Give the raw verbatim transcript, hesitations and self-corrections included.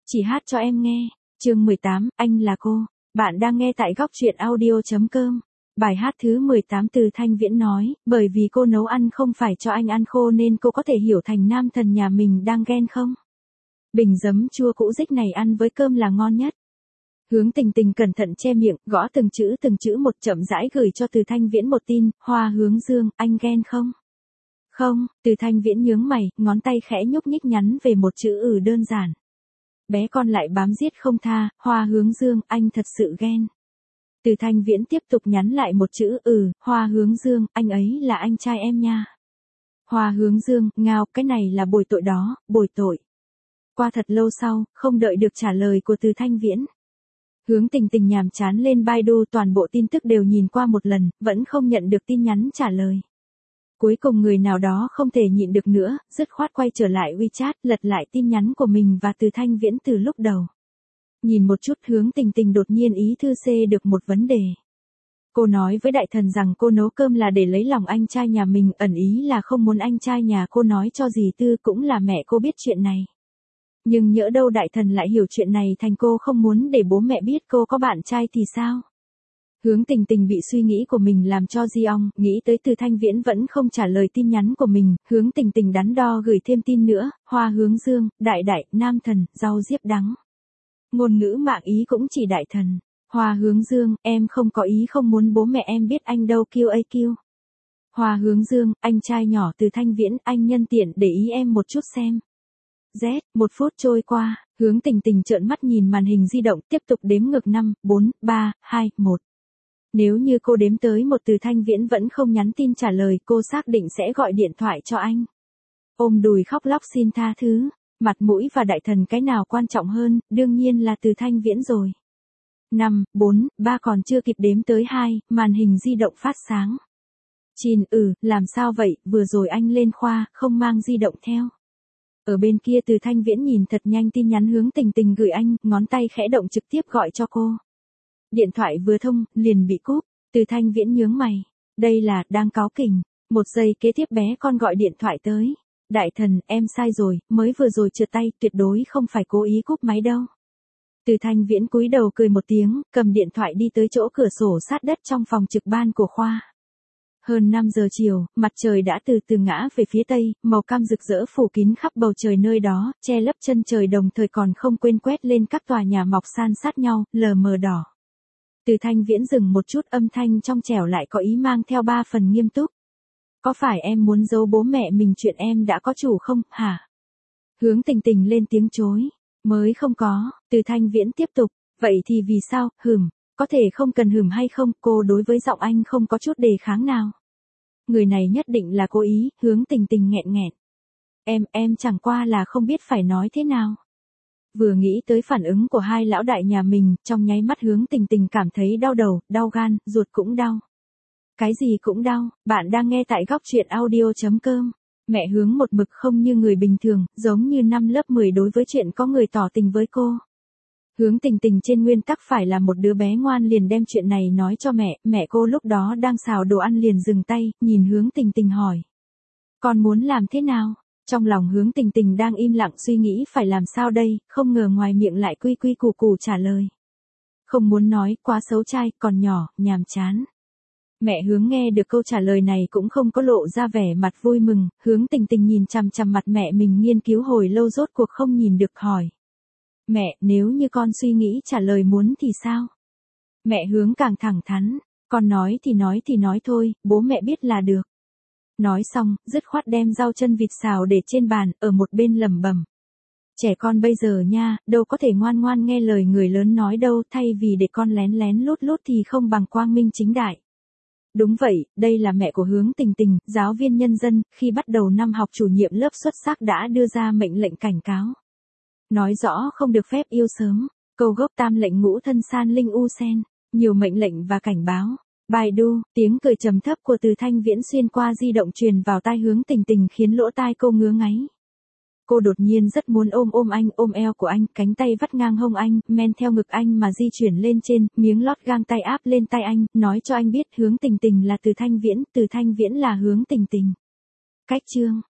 Chị hát cho em nghe. Chương mười tám, anh là cô. Bạn đang nghe tại góc truyện audio.com. Bài hát thứ mười tám từ Thanh Viễn nói, bởi vì cô nấu ăn không phải cho anh ăn khô nên cô có thể hiểu thành nam thần nhà mình đang ghen không? Bình giấm chua cũ dích này ăn với cơm là ngon nhất. Hướng Tình Tình cẩn thận che miệng, gõ từng chữ từng chữ một, chậm rãi gửi cho Từ Thanh Viễn một tin, Hoa Hướng Dương, anh ghen không? Không, Từ Thanh Viễn nhướng mày, ngón tay khẽ nhúc nhích nhắn về một chữ ừ đơn giản. Bé con lại bám giết không tha, Hoa Hướng Dương, anh thật sự ghen. Từ Thanh Viễn tiếp tục nhắn lại một chữ ừ, Hoa Hướng Dương, anh ấy là anh trai em nha. Hoa Hướng Dương, ngao, cái này là bồi tội đó, bồi tội. Qua thật lâu sau, không đợi được trả lời của Từ Thanh Viễn. Hướng Tình Tình nhàm chán lên Baidu, toàn bộ tin tức đều nhìn qua một lần, vẫn không nhận được tin nhắn trả lời. Cuối cùng người nào đó không thể nhịn được nữa, dứt khoát quay trở lại WeChat, lật lại tin nhắn của mình và Từ Thanh Viễn từ lúc đầu. Nhìn một chút, Hướng Tình Tình đột nhiên ý thư xê được một vấn đề. Cô nói với đại thần rằng cô nấu cơm là để lấy lòng anh trai nhà mình, ẩn ý là không muốn anh trai nhà cô nói cho dì Tư cũng là mẹ cô biết chuyện này. Nhưng nhỡ đâu đại thần lại hiểu chuyện này thành cô không muốn để bố mẹ biết cô có bạn trai thì sao? Hướng Tình Tình bị suy nghĩ của mình làm cho di ong, nghĩ tới Từ Thanh Viễn vẫn không trả lời tin nhắn của mình, Hướng Tình Tình đắn đo gửi thêm tin nữa, Hoa Hướng Dương, đại đại, nam thần, rau diếp đắng. Ngôn ngữ mạng ý cũng chỉ đại thần. Hoa Hướng Dương, em không có ý không muốn bố mẹ em biết anh đâu kiêu ây kiêu. Hoa Hướng Dương, anh trai nhỏ Từ Thanh Viễn, anh nhân tiện để ý em một chút xem. Z, một phút trôi qua, Hướng Tình Tình trợn mắt nhìn màn hình di động, tiếp tục đếm ngược năm, bốn, ba, hai, một. Nếu như cô đếm tới một Từ Thanh Viễn vẫn không nhắn tin trả lời, cô xác định sẽ gọi điện thoại cho anh. Ôm đùi khóc lóc xin tha thứ, mặt mũi và đại thần cái nào quan trọng hơn, đương nhiên là Từ Thanh Viễn rồi. năm, bốn, ba còn chưa kịp đếm tới hai, màn hình di động phát sáng. Chín, ừ, làm sao vậy, vừa rồi anh lên khoa, không mang di động theo. Ở bên kia Từ Thanh Viễn nhìn thật nhanh tin nhắn Hướng Tình Tình gửi anh, ngón tay khẽ động trực tiếp gọi cho cô. Điện thoại vừa thông, liền bị cúp, Từ Thanh Viễn nhướng mày. Đây là, đang cáu kỉnh. Một giây kế tiếp bé con gọi điện thoại tới. Đại thần, em sai rồi, mới vừa rồi trượt tay, tuyệt đối không phải cố ý cúp máy đâu. Từ Thanh Viễn cúi đầu cười một tiếng, cầm điện thoại đi tới chỗ cửa sổ sát đất trong phòng trực ban của khoa. Hơn năm giờ chiều, mặt trời đã từ từ ngã về phía tây, màu cam rực rỡ phủ kín khắp bầu trời nơi đó, che lấp chân trời đồng thời còn không quên quét lên các tòa nhà mọc san sát nhau, lờ mờ đỏ. Từ Thanh Viễn dừng một chút, âm thanh trong trẻo lại có ý mang theo ba phần nghiêm túc. Có phải em muốn giấu bố mẹ mình chuyện em đã có chủ không, hả? Hướng Tình Tình lên tiếng chối. Mới không có, Từ Thanh Viễn tiếp tục, vậy thì vì sao, hừm, có thể không cần hừm hay không, cô đối với giọng anh không có chút đề kháng nào. Người này nhất định là cố ý, Hướng Tình Tình nghẹn nghẹn. Em, em chẳng qua là không biết phải nói thế nào. Vừa nghĩ tới phản ứng của hai lão đại nhà mình, trong nháy mắt Hướng Tình Tình cảm thấy đau đầu, đau gan, ruột cũng đau. Cái gì cũng đau, bạn đang nghe tại góc truyện audio.com. Mẹ Hướng một mực không như người bình thường, giống như năm lớp mười đối với chuyện có người tỏ tình với cô. Hướng Tình Tình trên nguyên tắc phải là một đứa bé ngoan liền đem chuyện này nói cho mẹ, mẹ cô lúc đó đang xào đồ ăn liền dừng tay, nhìn Hướng Tình Tình hỏi. Con muốn làm thế nào? Trong lòng Hướng Tình Tình đang im lặng suy nghĩ phải làm sao đây, không ngờ ngoài miệng lại quy quy củ củ trả lời. Không muốn nói, quá xấu trai, còn nhỏ, nhàm chán. Mẹ Hướng nghe được câu trả lời này cũng không có lộ ra vẻ mặt vui mừng, Hướng Tình Tình nhìn chằm chằm mặt mẹ mình nghiên cứu hồi lâu rốt cuộc không nhìn được hỏi. Mẹ, nếu như con suy nghĩ trả lời muốn thì sao? Mẹ Hướng càng thẳng thắn, con nói thì nói thì nói thôi, bố mẹ biết là được. Nói xong, dứt khoát đem rau chân vịt xào để trên bàn, ở một bên lẩm bẩm. Trẻ con bây giờ nha, đâu có thể ngoan ngoan nghe lời người lớn nói đâu, thay vì để con lén lén lút lút thì không bằng quang minh chính đại. Đúng vậy, đây là mẹ của Hướng Tình Tình, giáo viên nhân dân, khi bắt đầu năm học chủ nhiệm lớp xuất sắc đã đưa ra mệnh lệnh cảnh cáo. Nói rõ không được phép yêu sớm, câu gốc tam lệnh ngũ thân san linh u sen, nhiều mệnh lệnh và cảnh báo. Baidu, tiếng cười trầm thấp của Từ Thanh Viễn xuyên qua di động truyền vào tai Hướng Tình Tình khiến lỗ tai cô ngứa ngáy. Cô đột nhiên rất muốn ôm ôm anh, ôm eo của anh, cánh tay vắt ngang hông anh, men theo ngực anh mà di chuyển lên trên, miếng lót gang tay áp lên tay anh, nói cho anh biết Hướng Tình Tình là Từ Thanh Viễn, Từ Thanh Viễn là Hướng Tình Tình. Cách chương